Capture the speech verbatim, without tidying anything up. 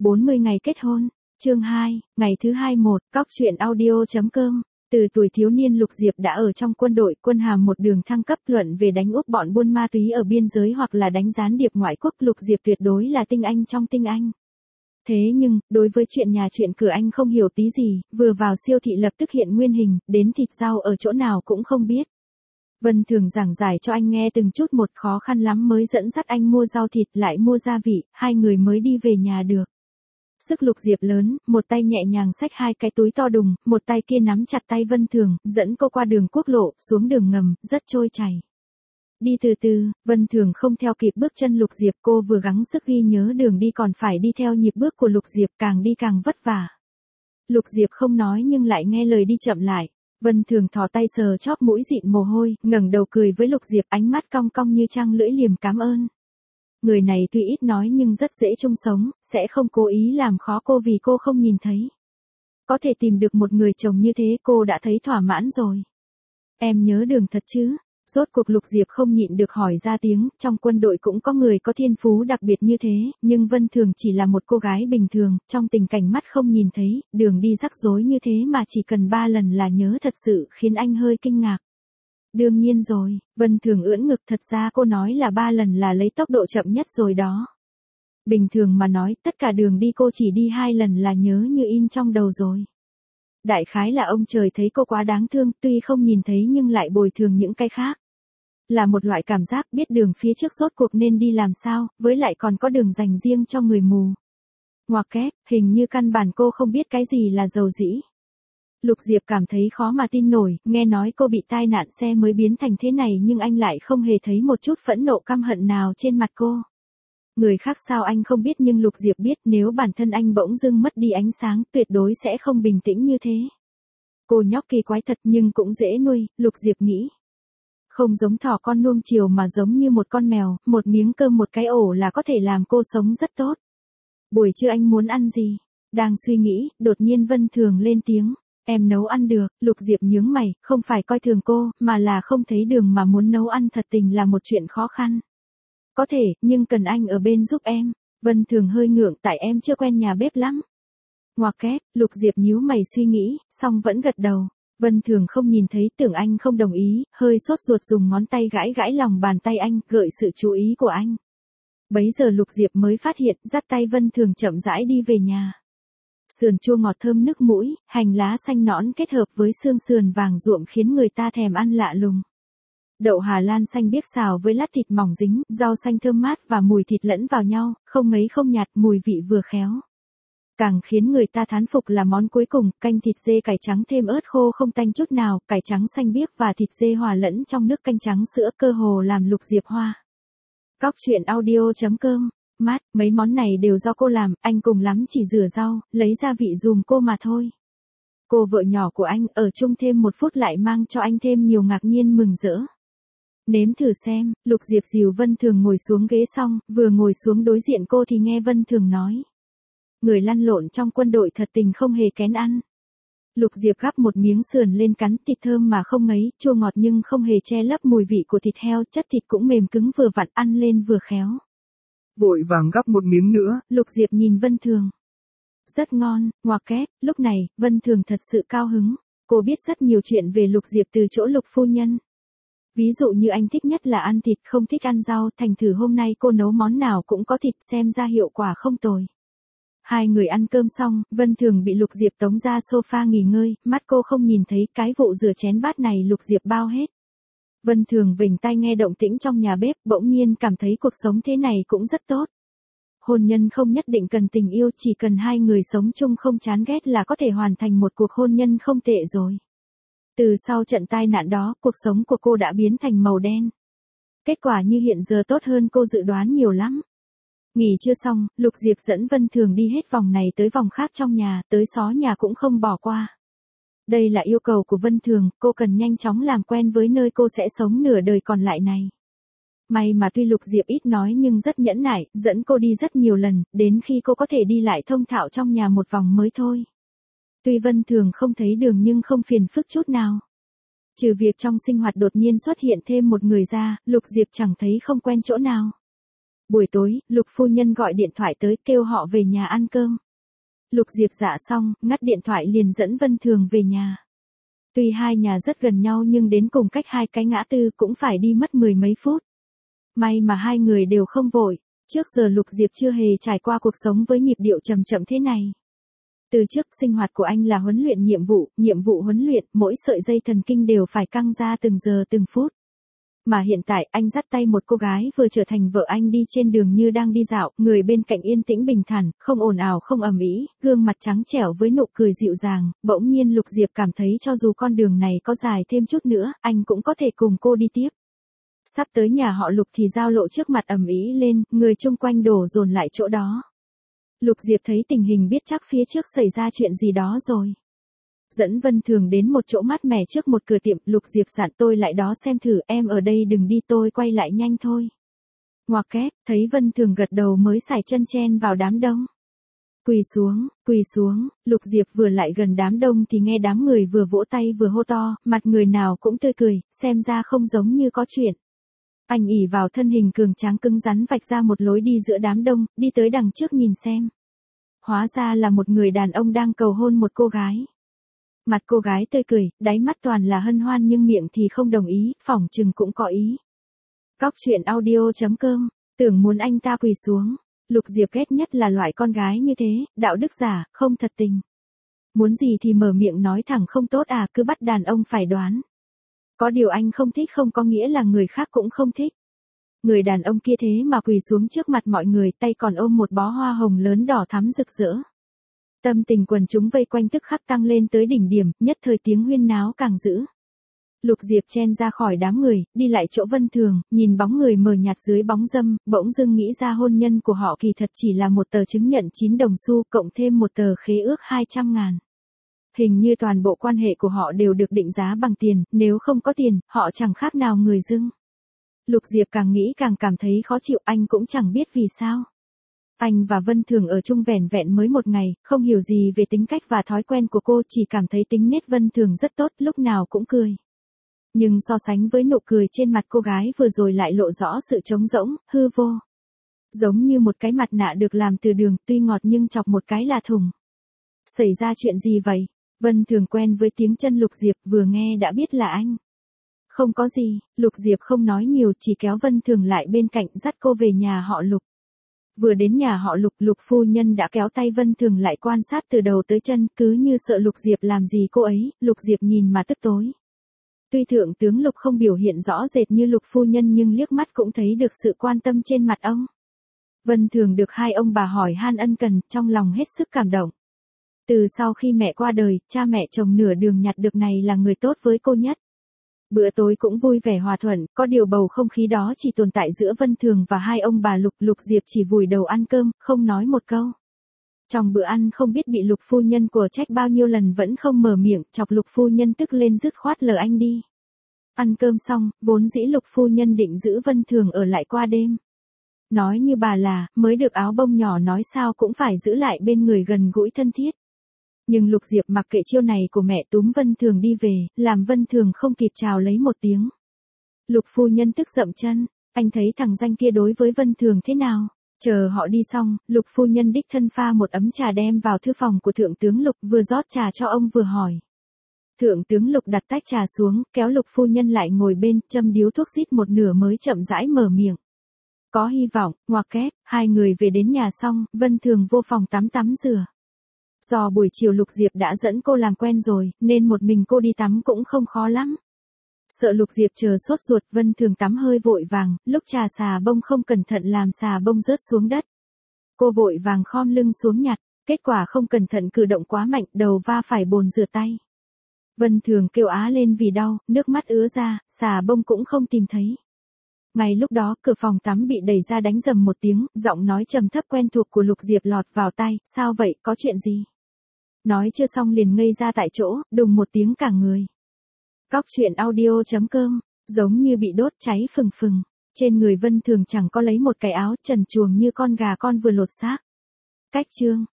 bốn mươi ngày kết hôn, chương hai, ngày thứ hai một, cóc truyện audio.com. Từ tuổi thiếu niên Lục Diệp đã ở trong quân đội, quân hàm một đường thăng cấp, luận về đánh úp bọn buôn ma túy ở biên giới hoặc là đánh gián điệp ngoại quốc, Lục Diệp tuyệt đối là tinh anh trong tinh anh. Thế nhưng, đối với chuyện nhà chuyện cửa anh không hiểu tí gì, vừa vào siêu thị lập tức hiện nguyên hình, đến thịt rau ở chỗ nào cũng không biết. Vân Thường giảng giải cho anh nghe từng chút một, khó khăn lắm mới dẫn dắt anh mua rau thịt lại mua gia vị, hai người mới đi về nhà được. Sức Lục Diệp lớn, một tay nhẹ nhàng xách hai cái túi to đùng, một tay kia nắm chặt tay Vân Thường, dẫn cô qua đường quốc lộ, xuống đường ngầm, rất trôi chảy. Đi từ từ, Vân Thường không theo kịp bước chân Lục Diệp, cô vừa gắng sức ghi nhớ đường đi còn phải đi theo nhịp bước của Lục Diệp, càng đi càng vất vả. Lục Diệp không nói nhưng lại nghe lời đi chậm lại. Vân Thường thò tay sờ chóp mũi dịn mồ hôi, ngẩng đầu cười với Lục Diệp, ánh mắt cong cong như trăng lưỡi liềm cảm ơn. Người này tuy ít nói nhưng rất dễ chung sống, sẽ không cố ý làm khó cô vì cô không nhìn thấy. Có thể tìm được một người chồng như thế cô đã thấy thỏa mãn rồi. Em nhớ đường thật chứ? Rốt cuộc Lục Diệp không nhịn được hỏi ra tiếng, trong quân đội cũng có người có thiên phú đặc biệt như thế, nhưng Vân Thường chỉ là một cô gái bình thường, trong tình cảnh mắt không nhìn thấy, đường đi rắc rối như thế mà chỉ cần ba lần là nhớ thật sự khiến anh hơi kinh ngạc. Đương nhiên rồi, Vân Thường ưỡn ngực, thật ra cô nói là ba lần là lấy tốc độ chậm nhất rồi đó. Bình thường mà nói, tất cả đường đi cô chỉ đi hai lần là nhớ như in trong đầu rồi. Đại khái là ông trời thấy cô quá đáng thương, tuy không nhìn thấy nhưng lại bồi thường những cái khác. Là một loại cảm giác biết đường phía trước rốt cuộc nên đi làm sao, với lại còn có đường dành riêng cho người mù. Ngoặc kép, hình như căn bản cô không biết cái gì là dầu dĩ. Lục Diệp cảm thấy khó mà tin nổi, nghe nói cô bị tai nạn xe mới biến thành thế này nhưng anh lại không hề thấy một chút phẫn nộ căm hận nào trên mặt cô. Người khác sao anh không biết nhưng Lục Diệp biết nếu bản thân anh bỗng dưng mất đi ánh sáng tuyệt đối sẽ không bình tĩnh như thế. Cô nhóc kỳ quái thật nhưng cũng dễ nuôi, Lục Diệp nghĩ. Không giống thỏ con nuông chiều mà giống như một con mèo, một miếng cơm một cái ổ là có thể làm cô sống rất tốt. Buổi trưa anh muốn ăn gì? Đang suy nghĩ, đột nhiên Vân Thường lên tiếng. Em nấu ăn được, Lục Diệp nhướng mày, không phải coi thường cô, mà là không thấy đường mà muốn nấu ăn thật tình là một chuyện khó khăn. Có thể, nhưng cần anh ở bên giúp em. Vân Thường hơi ngượng tại em chưa quen nhà bếp lắm. Ngoặc kép, Lục Diệp nhíu mày suy nghĩ, xong vẫn gật đầu. Vân Thường không nhìn thấy, tưởng anh không đồng ý, hơi sốt ruột dùng ngón tay gãi gãi lòng bàn tay anh, gợi sự chú ý của anh. Bấy giờ Lục Diệp mới phát hiện, dắt tay Vân Thường chậm rãi đi về nhà. Sườn chua ngọt thơm nức mũi, hành lá xanh nõn kết hợp với xương sườn vàng ruộm khiến người ta thèm ăn lạ lùng. Đậu Hà Lan xanh biếc xào với lát thịt mỏng dính, rau xanh thơm mát và mùi thịt lẫn vào nhau, không ngấy không nhạt, mùi vị vừa khéo. Càng khiến người ta thán phục là món cuối cùng, canh thịt dê cải trắng thêm ớt khô không tanh chút nào, cải trắng xanh biếc và thịt dê hòa lẫn trong nước canh trắng sữa, cơ hồ làm Lục Diệp hoa. Cóc truyện audio.com. Mát, mấy món này đều do cô làm, anh cùng lắm chỉ rửa rau, lấy gia vị dùm cô mà thôi. Cô vợ nhỏ của anh ở chung thêm một phút lại mang cho anh thêm nhiều ngạc nhiên mừng rỡ. Nếm thử xem, Lục Diệp dìu Vân Thường ngồi xuống ghế xong, vừa ngồi xuống đối diện cô thì nghe Vân Thường nói. Người lăn lộn trong quân đội thật tình không hề kén ăn. Lục Diệp gắp một miếng sườn lên cắn, thịt thơm mà không ngấy, chua ngọt nhưng không hề che lấp mùi vị của thịt heo, chất thịt cũng mềm cứng vừa vặn, ăn lên vừa khéo. Vội vàng gắp một miếng nữa. Lục Diệp nhìn Vân Thường. Rất ngon, ngoặc kép, lúc này, Vân Thường thật sự cao hứng. Cô biết rất nhiều chuyện về Lục Diệp từ chỗ Lục phu nhân. Ví dụ như anh thích nhất là ăn thịt, không thích ăn rau, thành thử hôm nay cô nấu món nào cũng có thịt, xem ra hiệu quả không tồi. Hai người ăn cơm xong, Vân Thường bị Lục Diệp tống ra sofa nghỉ ngơi, mắt cô không nhìn thấy cái vụ rửa chén bát này Lục Diệp bao hết. Vân Thường vểnh tai nghe động tĩnh trong nhà bếp, bỗng nhiên cảm thấy cuộc sống thế này cũng rất tốt. Hôn nhân không nhất định cần tình yêu, chỉ cần hai người sống chung không chán ghét là có thể hoàn thành một cuộc hôn nhân không tệ rồi. Từ sau trận tai nạn đó, cuộc sống của cô đã biến thành màu đen. Kết quả như hiện giờ tốt hơn cô dự đoán nhiều lắm. Nghỉ trưa xong, Lục Diệp dẫn Vân Thường đi hết vòng này tới vòng khác trong nhà, tới xó nhà cũng không bỏ qua. Đây là yêu cầu của Vân Thường, cô cần nhanh chóng làm quen với nơi cô sẽ sống nửa đời còn lại này. May mà tuy Lục Diệp ít nói nhưng rất nhẫn nại, dẫn cô đi rất nhiều lần, đến khi cô có thể đi lại thông thạo trong nhà một vòng mới thôi. Tuy Vân Thường không thấy đường nhưng không phiền phức chút nào. Trừ việc trong sinh hoạt đột nhiên xuất hiện thêm một người ra, Lục Diệp chẳng thấy không quen chỗ nào. Buổi tối, Lục phu nhân gọi điện thoại tới kêu họ về nhà ăn cơm. Lục Diệp dạ xong, ngắt điện thoại liền dẫn Vân Thường về nhà. Tuy hai nhà rất gần nhau nhưng đến cùng cách hai cái ngã tư cũng phải đi mất mười mấy phút. May mà hai người đều không vội, trước giờ Lục Diệp chưa hề trải qua cuộc sống với nhịp điệu chậm chậm thế này. Từ trước sinh hoạt của anh là huấn luyện nhiệm vụ, nhiệm vụ huấn luyện, mỗi sợi dây thần kinh đều phải căng ra từng giờ từng phút. Mà hiện tại anh dắt tay một cô gái vừa trở thành vợ anh đi trên đường như đang đi dạo, người bên cạnh yên tĩnh bình thản, không ồn ào không ầm ĩ, gương mặt trắng trẻo với nụ cười dịu dàng, bỗng nhiên Lục Diệp cảm thấy cho dù con đường này có dài thêm chút nữa, anh cũng có thể cùng cô đi tiếp. Sắp tới nhà họ Lục thì giao lộ trước mặt ầm ĩ lên, người chung quanh đổ dồn lại chỗ đó. Lục Diệp thấy tình hình biết chắc phía trước xảy ra chuyện gì đó rồi. Dẫn Vân Thường đến một chỗ mát mẻ trước một cửa tiệm, Lục Diệp dặn tôi lại đó xem thử, em ở đây đừng đi, tôi quay lại nhanh thôi. Ngoặc kép, thấy Vân Thường gật đầu mới sải chân chen vào đám đông. Quỳ xuống, quỳ xuống, Lục Diệp vừa lại gần đám đông thì nghe đám người vừa vỗ tay vừa hô to, mặt người nào cũng tươi cười, xem ra không giống như có chuyện. Anh ỉ vào thân hình cường tráng cứng rắn vạch ra một lối đi giữa đám đông, đi tới đằng trước nhìn xem. Hóa ra là một người đàn ông đang cầu hôn một cô gái. Mặt cô gái tươi cười, đáy mắt toàn là hân hoan nhưng miệng thì không đồng ý, phỏng chừng cũng có ý. Cóc truyện audio chấm com, tưởng muốn anh ta quỳ xuống. Lục Diệp ghét nhất là loại con gái như thế, đạo đức giả, không thật tình. Muốn gì thì mở miệng nói thẳng không tốt à, cứ bắt đàn ông phải đoán. Có điều anh không thích không có nghĩa là người khác cũng không thích. Người đàn ông kia thế mà quỳ xuống trước mặt mọi người, tay còn ôm một bó hoa hồng lớn đỏ thắm rực rỡ. Tâm tình quần chúng vây quanh tức khắc tăng lên tới đỉnh điểm, nhất thời tiếng huyên náo càng dữ. Lục Diệp chen ra khỏi đám người, đi lại chỗ Vân Thường, nhìn bóng người mờ nhạt dưới bóng râm, bỗng dưng nghĩ ra hôn nhân của họ kỳ thật chỉ là một tờ chứng nhận chín đồng xu cộng thêm một tờ khế ước hai trăm ngàn. Hình như toàn bộ quan hệ của họ đều được định giá bằng tiền, nếu không có tiền, họ chẳng khác nào người dưng. Lục Diệp càng nghĩ càng cảm thấy khó chịu, anh cũng chẳng biết vì sao. Anh và Vân Thường ở chung vẻn vẹn mới một ngày, không hiểu gì về tính cách và thói quen của cô, chỉ cảm thấy tính nết Vân Thường rất tốt, lúc nào cũng cười. Nhưng so sánh với nụ cười trên mặt cô gái vừa rồi lại lộ rõ sự trống rỗng, hư vô. Giống như một cái mặt nạ được làm từ đường, tuy ngọt nhưng chọc một cái là thùng. Xảy ra chuyện gì vậy? Vân Thường quen với tiếng chân Lục Diệp, vừa nghe đã biết là anh. Không có gì, Lục Diệp không nói nhiều, chỉ kéo Vân Thường lại bên cạnh dắt cô về nhà họ Lục. Vừa đến nhà họ Lục, Lục phu nhân đã kéo tay Vân Thường lại quan sát từ đầu tới chân, cứ như sợ Lục Diệp làm gì cô ấy, Lục Diệp nhìn mà tức tối. Tuy thượng tướng Lục không biểu hiện rõ rệt như Lục phu nhân nhưng liếc mắt cũng thấy được sự quan tâm trên mặt ông. Vân Thường được hai ông bà hỏi han ân cần, trong lòng hết sức cảm động. Từ sau khi mẹ qua đời, cha mẹ chồng nửa đường nhặt được này là người tốt với cô nhất. Bữa tối cũng vui vẻ hòa thuận, có điều bầu không khí đó chỉ tồn tại giữa Vân Thường và hai ông bà Lục. Lục Diệp chỉ vùi đầu ăn cơm, không nói một câu. Trong bữa ăn không biết bị Lục phu nhân của trách bao nhiêu lần vẫn không mở miệng, chọc Lục phu nhân tức lên dứt khoát lờ anh đi. Ăn cơm xong, vốn dĩ Lục phu nhân định giữ Vân Thường ở lại qua đêm. Nói như bà là, mới được áo bông nhỏ nói sao cũng phải giữ lại bên người gần gũi thân thiết. Nhưng Lục Diệp mặc kệ chiêu này của mẹ túm Vân Thường đi về, làm Vân Thường không kịp chào lấy một tiếng. Lục phu nhân tức dậm chân, anh thấy thằng danh kia đối với Vân Thường thế nào? Chờ họ đi xong, Lục phu nhân đích thân pha một ấm trà đem vào thư phòng của thượng tướng Lục, vừa rót trà cho ông vừa hỏi. Thượng tướng Lục đặt tách trà xuống, kéo Lục phu nhân lại ngồi bên, châm điếu thuốc rít một nửa mới chậm rãi mở miệng. Có hy vọng, ngoặc kép, hai người về đến nhà xong, Vân Thường vô phòng tắm tắm rửa. Do buổi chiều Lục Diệp đã dẫn cô làm quen rồi, nên một mình cô đi tắm cũng không khó lắm. Sợ Lục Diệp chờ sốt ruột, Vân Thường tắm hơi vội vàng, lúc trà xà bông không cẩn thận làm xà bông rớt xuống đất. Cô vội vàng khom lưng xuống nhặt, kết quả không cẩn thận cử động quá mạnh, đầu va phải bồn rửa tay. Vân Thường kêu á lên vì đau, nước mắt ứa ra, xà bông cũng không tìm thấy. Ngay lúc đó, cửa phòng tắm bị đẩy ra đánh rầm một tiếng, giọng nói trầm thấp quen thuộc của Lục Diệp lọt vào tai, sao vậy, có chuyện gì? Nói chưa xong liền ngây ra tại chỗ, đùng một tiếng cả người. Cóc truyện audio chấm com, giống như bị đốt cháy phừng phừng. Trên người Vân Thường chẳng có lấy một cái áo, trần truồng như con gà con vừa lột xác. Cách chương.